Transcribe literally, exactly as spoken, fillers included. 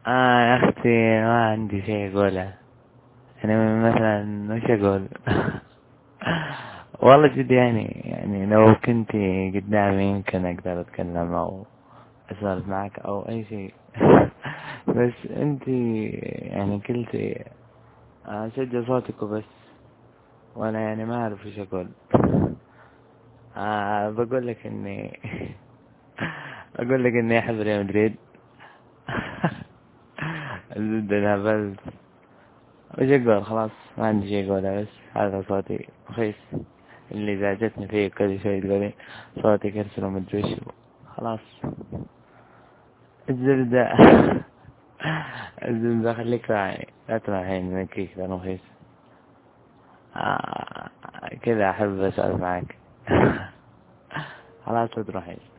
آه يا أختي، ما عندي شيء أقوله. يعني مثلا وش أقول؟ والله جد يعني يعني لو كنتي قدامي يمكن أقدر أتكلم أو أسولف معك أو أي شيء. بس أنتي يعني قلتي أسجل صوتك وبس، وأنا يعني ما أعرف وش أقول. آه بقول لك إني أقول لك إني أحب ريال مدريد. الزبدة هبلت. وش أقول؟ خلاص ما عندي شيء أقوله، بس هذا صوتي رخيص اللي زعجتني فيه كل شوي تقولين صوتي كرسل ومدري وش. خلاص الزبدة. الزبدة خليك راعي، لا تراعين من كيك ذا رخيص. آه كذا أحب أسولف معك. خلاص لا تروحين.